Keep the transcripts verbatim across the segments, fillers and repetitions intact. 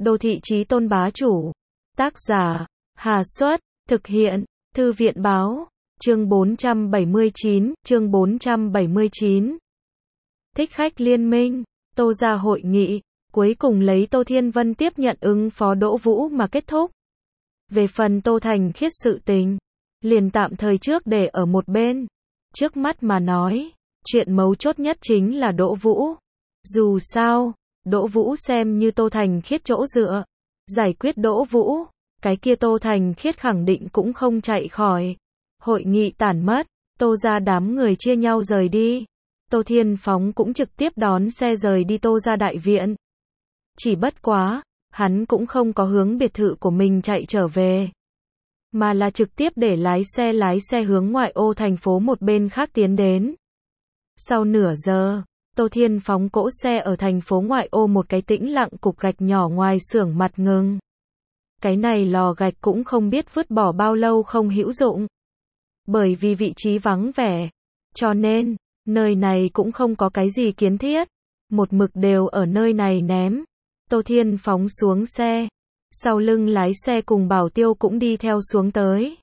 Đô thị chí tôn bá chủ. Tác giả, Hà Xuất, thực hiện, Thư viện báo, chương bốn trăm bảy mươi chín, chương bốn trăm bảy mươi chín. Thích khách liên minh, Tô gia hội nghị, cuối cùng lấy Tô Thiên Vân tiếp nhận ứng phó Đỗ Vũ mà kết thúc. Về phần Tô Thành Khiết sự tình, liền tạm thời trước để ở một bên. Trước mắt mà nói, chuyện mấu chốt nhất chính là Đỗ Vũ. Dù sao, Đỗ Vũ xem như Tô Thành Khiết chỗ dựa. Giải quyết Đỗ Vũ, cái kia Tô Thành Khiết khẳng định cũng không chạy khỏi. Hội nghị tản mất, Tô gia đám người chia nhau rời đi. Tô Thiên Phóng cũng trực tiếp đón xe rời đi Tô gia đại viện. Chỉ bất quá, hắn cũng không có hướng biệt thự của mình chạy trở về, mà là trực tiếp để lái xe lái xe hướng ngoại ô thành phố một bên khác tiến đến. Sau nửa giờ, Tô Thiên Phóng cỗ xe ở thành phố ngoại ô một cái tĩnh lặng cục gạch nhỏ ngoài xưởng mặt ngừng. Cái này lò gạch cũng không biết vứt bỏ bao lâu không hữu dụng. Bởi vì vị trí vắng vẻ, cho nên, nơi này cũng không có cái gì kiến thiết. Một mực đều ở nơi này ném. Tô Thiên Phóng xuống xe. Sau lưng lái xe cùng Bảo Tiêu cũng đi theo xuống tới.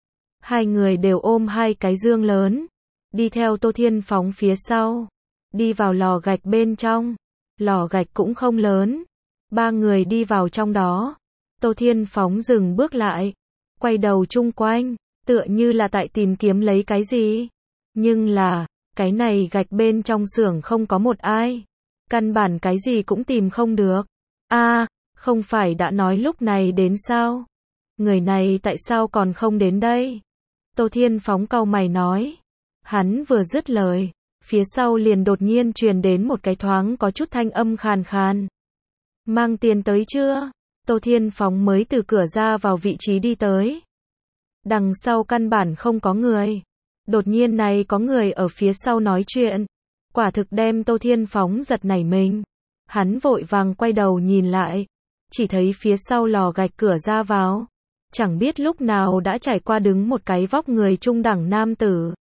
Hai người đều ôm hai cái dương lớn. Đi theo Tô Thiên Phóng phía sau. Đi vào lò gạch bên trong. Lò gạch cũng không lớn. Ba người đi vào trong đó. Tô Thiên Phóng dừng bước lại. Quay đầu chung quanh. Tựa như là tại tìm kiếm lấy cái gì. Nhưng là, cái này gạch bên trong xưởng không có một ai. Căn bản cái gì cũng tìm không được. A, à, không phải đã nói lúc này đến sao? Người này tại sao còn không đến đây? Tô Thiên Phóng cau mày nói. Hắn vừa dứt lời, phía sau liền đột nhiên truyền đến một cái thoáng có chút thanh âm khàn khàn. Mang tiền tới chưa? Tô Thiên Phóng mới từ cửa ra vào vị trí đi tới. Đằng sau căn bản không có người. Đột nhiên này có người ở phía sau nói chuyện. Quả thực đem Tô Thiên Phóng giật nảy mình. Hắn vội vàng quay đầu nhìn lại. Chỉ thấy phía sau lò gạch cửa ra vào. Chẳng biết lúc nào đã trải qua đứng một cái vóc người trung đẳng nam tử.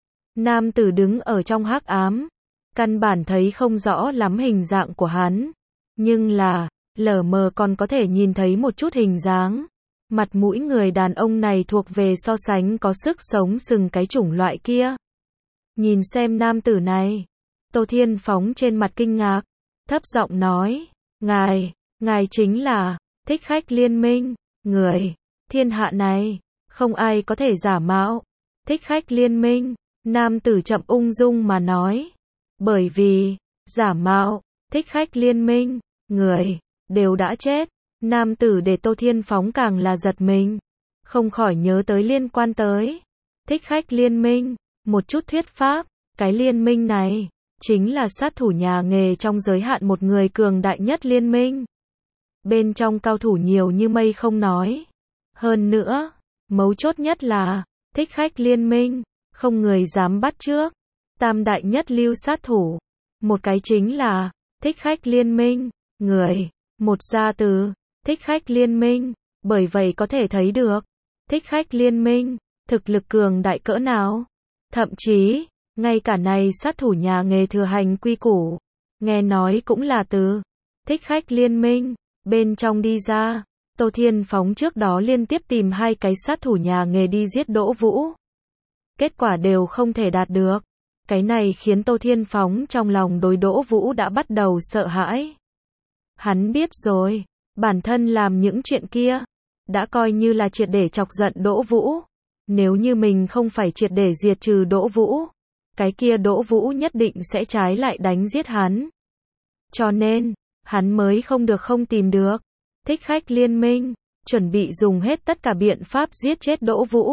Nam tử đứng ở trong hắc ám. Căn bản thấy không rõ lắm hình dạng của hắn. Nhưng là, lờ mờ còn có thể nhìn thấy một chút hình dáng. Mặt mũi người đàn ông này thuộc về so sánh có sức sống sừng cái chủng loại kia. Nhìn xem nam tử này. Tô Thiên Phóng trên mặt kinh ngạc. Thấp giọng nói. Ngài, ngài chính là thích khách liên minh. Người, thiên hạ này, không ai có thể giả mạo. Thích khách liên minh. Nam tử chậm ung dung mà nói. Bởi vì, giả mạo, thích khách liên minh, người, đều đã chết. Nam tử để Tô Thiên Phóng càng là giật mình. Không khỏi nhớ tới liên quan tới thích khách liên minh. Một chút thuyết pháp. Cái liên minh này chính là sát thủ nhà nghề trong giới hạn một người cường đại nhất liên minh. Bên trong cao thủ nhiều như mây không nói. Hơn nữa, mấu chốt nhất là thích khách liên minh, không người dám bắt trước. Tam đại nhất lưu sát thủ. Một cái chính là thích khách liên minh, người, một gia từ thích khách liên minh. Bởi vậy có thể thấy được thích khách liên minh thực lực cường đại cỡ nào. Thậm chí, ngay cả này sát thủ nhà nghề thừa hành quy củ, nghe nói cũng là từ thích khách liên minh bên trong đi ra. Tô Thiên Phóng trước đó liên tiếp tìm hai cái sát thủ nhà nghề đi giết Đỗ Vũ. Kết quả đều không thể đạt được. Cái này khiến Tô Thiên Phóng trong lòng đối Đỗ Vũ đã bắt đầu sợ hãi. Hắn biết rồi, bản thân làm những chuyện kia, đã coi như là triệt để chọc giận Đỗ Vũ. Nếu như mình không phải triệt để diệt trừ Đỗ Vũ, cái kia Đỗ Vũ nhất định sẽ trái lại đánh giết hắn. Cho nên, hắn mới không được không tìm được thích khách liên minh, chuẩn bị dùng hết tất cả biện pháp giết chết Đỗ Vũ.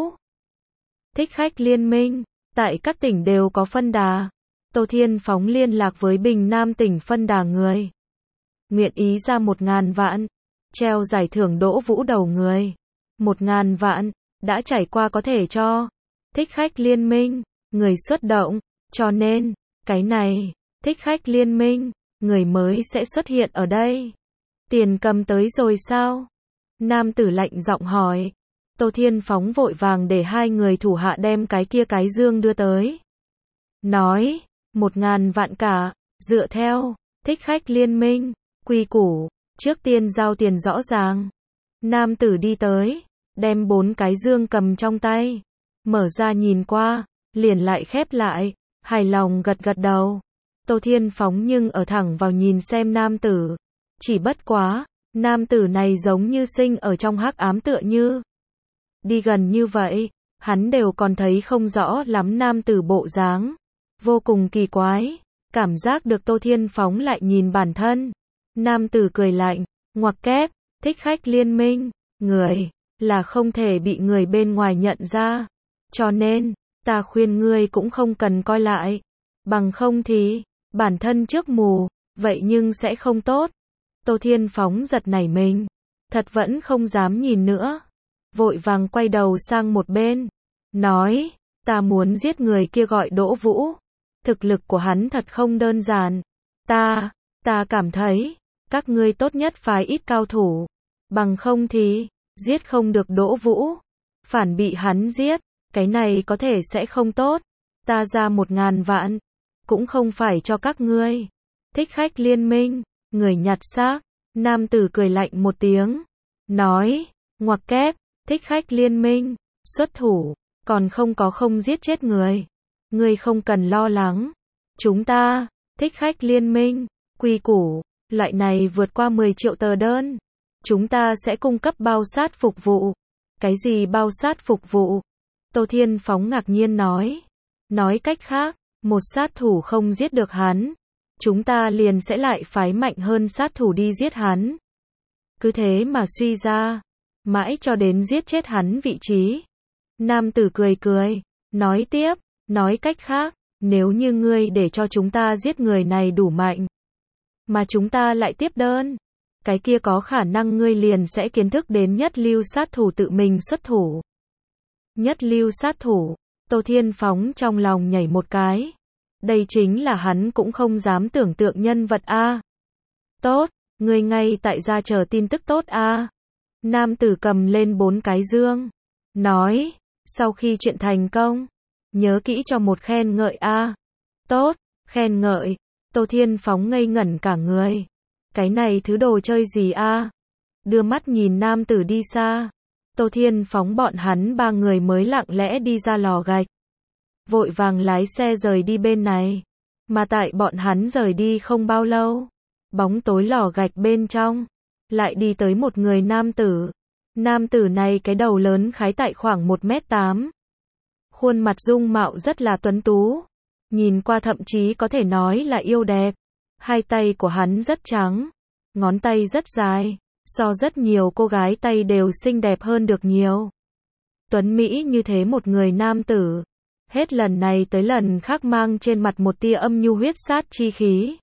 Thích khách liên minh, tại các tỉnh đều có phân đà. Tô Thiên Phóng liên lạc với Bình Nam tỉnh phân đà người. Nguyện ý ra một ngàn vạn, treo giải thưởng Đỗ Vũ đầu người. Một ngàn vạn, đã trải qua có thể cho thích khách liên minh, người xuất động. Cho nên, cái này, thích khách liên minh, người mới sẽ xuất hiện ở đây. Tiền cầm tới rồi sao? Nam tử lạnh giọng hỏi. Tô Thiên Phóng vội vàng để hai người thủ hạ đem cái kia cái dương đưa tới. Nói, một ngàn vạn cả, dựa theo thích khách liên minh quy củ, Trước tiên giao tiền rõ ràng. Nam tử đi tới, đem bốn cái dương cầm trong tay, mở ra nhìn qua, liền lại khép lại, hài lòng gật gật đầu. Tô Thiên Phóng nhưng ở thẳng vào nhìn xem nam tử. Chỉ bất quá, nam tử này giống như sinh ở trong hắc ám tựa như. Đi gần như vậy, hắn đều còn thấy không rõ lắm nam tử bộ dáng. Vô cùng kỳ quái, cảm giác được Tô Thiên Phóng lại nhìn bản thân. Nam tử cười lạnh, ngoặc kép, thích khách liên minh, người, là không thể bị người bên ngoài nhận ra. Cho nên, ta khuyên ngươi cũng không cần coi lại. Bằng không thì, bản thân trước mù, vậy nhưng sẽ không tốt. Tô Thiên Phóng giật nảy mình, thật vẫn không dám nhìn nữa. Vội vàng quay đầu sang một bên, nói, ta muốn giết người kia gọi Đỗ Vũ. Thực lực của hắn thật không đơn giản. Ta, ta cảm thấy, các ngươi tốt nhất phái ít cao thủ. Bằng không thì, giết không được Đỗ Vũ. Phản bị hắn giết, cái này có thể sẽ không tốt. Ta ra một ngàn vạn, cũng không phải cho các ngươi. Thích khách liên minh, người nhặt xác. Nam tử cười lạnh một tiếng, nói, ngoặc kép, thích khách liên minh, xuất thủ, còn không có không giết chết người. Ngươi không cần lo lắng. Chúng ta, thích khách liên minh, quy củ, loại này vượt qua mười triệu tờ đơn. Chúng ta sẽ cung cấp bao sát phục vụ. Cái gì bao sát phục vụ? Tô Thiên Phóng ngạc nhiên nói. Nói cách khác, một sát thủ không giết được hắn, chúng ta liền sẽ lại phái mạnh hơn sát thủ đi giết hắn. Cứ thế mà suy ra, mãi cho đến giết chết hắn vị trí. Nam tử cười cười, nói tiếp, nói cách khác, nếu như ngươi để cho chúng ta giết người này đủ mạnh, mà chúng ta lại tiếp đơn, cái kia có khả năng ngươi liền sẽ kiến thức đến nhất lưu sát thủ tự mình xuất thủ. Nhất lưu sát thủ, Tô Thiên Phóng trong lòng nhảy một cái. Đây chính là hắn cũng không dám tưởng tượng nhân vật a. Tốt, ngươi ngay tại gia chờ tin tức tốt a. Nam tử cầm lên bốn cái dương, nói, sau khi chuyện thành công, nhớ kỹ cho một khen ngợi a. Tốt, khen ngợi. Tô Thiên Phóng ngây ngẩn cả người. Cái này thứ đồ chơi gì a? Đưa mắt nhìn nam tử đi xa. Tô Thiên Phóng bọn hắn ba người mới lặng lẽ đi ra lò gạch. Vội vàng lái xe rời đi bên này. Mà tại bọn hắn rời đi không bao lâu, bóng tối lò gạch bên trong, lại đi tới một người nam tử. Nam tử này cái đầu lớn khái tại khoảng một mét tám. Khuôn mặt dung mạo rất là tuấn tú. Nhìn qua thậm chí có thể nói là yêu đẹp. Hai tay của hắn rất trắng, ngón tay rất dài, so rất nhiều cô gái tay đều xinh đẹp hơn được nhiều. Tuấn Mỹ như thế một người nam tử, hết lần này tới lần khác mang trên mặt một tia âm nhu huyết sát chi khí,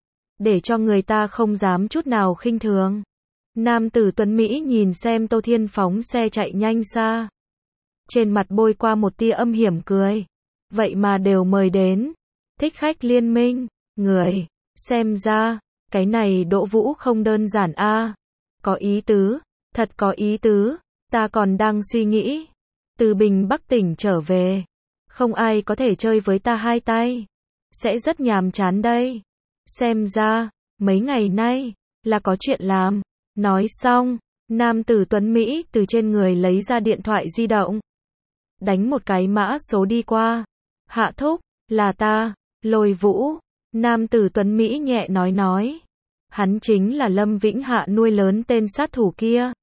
để cho người ta không dám chút nào khinh thường. Nam tử Tuấn Mỹ nhìn xem Tô Thiên Phóng xe chạy nhanh xa, trên mặt bôi qua một tia âm hiểm cười. Vậy mà đều mời đến, thích khách liên minh, người, xem ra, cái này Đỗ Vũ không đơn giản a. Có ý tứ, thật có ý tứ, ta còn đang suy nghĩ, từ Bình Bắc tỉnh trở về, không ai có thể chơi với ta hai tay, sẽ rất nhàm chán đây. Xem ra, mấy ngày nay, là có chuyện làm. Nói xong, nam tử Tuấn Mỹ từ trên người lấy ra điện thoại di động, đánh một cái mã số đi qua. Hạ thúc, là ta, Lôi Vũ. Nam tử Tuấn Mỹ nhẹ nói nói. Hắn chính là Lâm Vĩnh Hạ nuôi lớn tên sát thủ kia.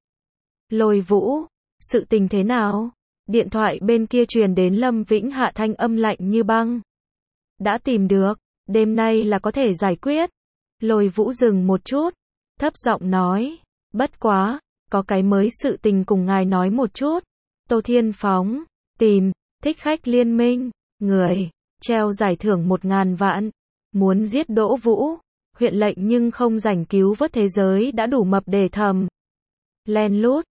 Lôi Vũ, sự tình thế nào? Điện thoại bên kia truyền đến Lâm Vĩnh Hạ thanh âm lạnh như băng. Đã tìm được, đêm nay là có thể giải quyết. Lôi Vũ dừng một chút, thấp giọng nói, bất quá, có cái mới sự tình cùng ngài nói một chút. Tô Thiên Phóng, tìm, thích khách liên minh, người, treo giải thưởng một ngàn vạn, muốn giết Đỗ Vũ, huyện lệnh nhưng không rảnh cứu vớt thế giới đã đủ mập để thầm. Len lút,